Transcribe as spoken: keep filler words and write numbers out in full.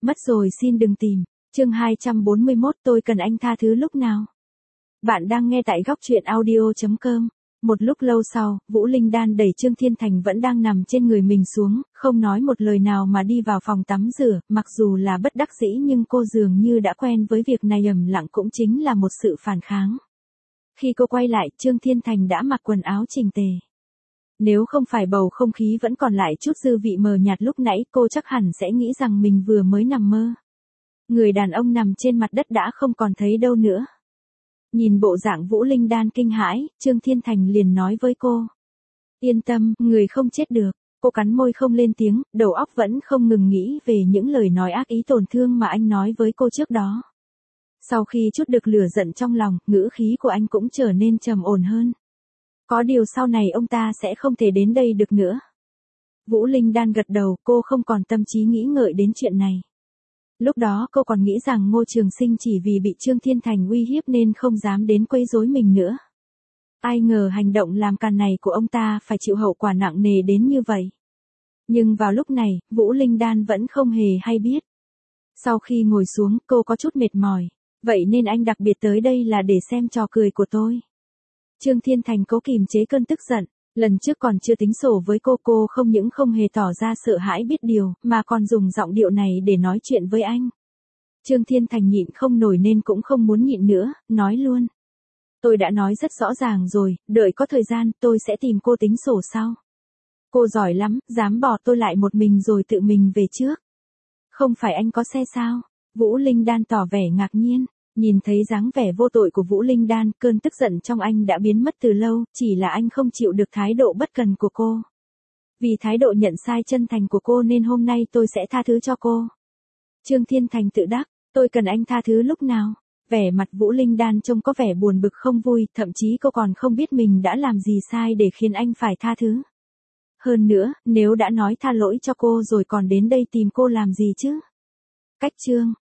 Mất rồi xin đừng tìm. Chương hai trăm bốn mươi mốt tôi cần anh tha thứ lúc nào. Bạn đang nghe tại góc truyện audio chấm com. Một lúc lâu sau, Vũ Linh Đan đẩy Trương Thiên Thành vẫn đang nằm trên người mình xuống, không nói một lời nào mà đi vào phòng tắm rửa, mặc dù là bất đắc dĩ nhưng cô dường như đã quen với việc này, ầm lặng cũng chính là một sự phản kháng. Khi cô quay lại, Trương Thiên Thành đã mặc quần áo chỉnh tề. Nếu không phải bầu không khí vẫn còn lại chút dư vị mờ nhạt lúc nãy, cô chắc hẳn sẽ nghĩ rằng mình vừa mới nằm mơ. Người đàn ông nằm trên mặt đất đã không còn thấy đâu nữa. Nhìn bộ dạng Vũ Linh Đan kinh hãi, Trương Thiên Thành liền nói với cô. Yên tâm, người không chết được. Cô cắn môi không lên tiếng, đầu óc vẫn không ngừng nghĩ về những lời nói ác ý tổn thương mà anh nói với cô trước đó. Sau khi chút được lửa giận trong lòng, ngữ khí của anh cũng trở nên trầm ổn hơn. Có điều sau này ông ta sẽ không thể đến đây được nữa. Vũ Linh Đan gật đầu, cô không còn tâm trí nghĩ ngợi đến chuyện này. Lúc đó cô còn nghĩ rằng Ngô Trường Sinh chỉ vì bị Trương Thiên Thành uy hiếp nên không dám đến quấy rối mình nữa. Ai ngờ hành động làm càn này của ông ta phải chịu hậu quả nặng nề đến như vậy. Nhưng vào lúc này, Vũ Linh Đan vẫn không hề hay biết. Sau khi ngồi xuống, cô có chút mệt mỏi. Vậy nên anh đặc biệt tới đây là để xem trò cười của tôi. Trương Thiên Thành cố kìm chế cơn tức giận. Lần trước còn chưa tính sổ với cô, cô không những không hề tỏ ra sợ hãi biết điều, mà còn dùng giọng điệu này để nói chuyện với anh. Trương Thiên Thành nhịn không nổi nên cũng không muốn nhịn nữa, nói luôn. Tôi đã nói rất rõ ràng rồi, đợi có thời gian, tôi sẽ tìm cô tính sổ sau. Cô giỏi lắm, dám bỏ tôi lại một mình rồi tự mình về trước. Không phải anh có xe sao? Vũ Linh Đan tỏ vẻ ngạc nhiên. Nhìn thấy dáng vẻ vô tội của Vũ Linh Đan, cơn tức giận trong anh đã biến mất từ lâu, chỉ là anh không chịu được thái độ bất cần của cô. Vì thái độ nhận sai chân thành của cô nên hôm nay tôi sẽ tha thứ cho cô. Trương Thiên Thành tự đắc, tôi cần anh tha thứ lúc nào? Vẻ mặt Vũ Linh Đan trông có vẻ buồn bực không vui, thậm chí cô còn không biết mình đã làm gì sai để khiến anh phải tha thứ. Hơn nữa, nếu đã nói tha lỗi cho cô rồi còn đến đây tìm cô làm gì chứ? Cách chương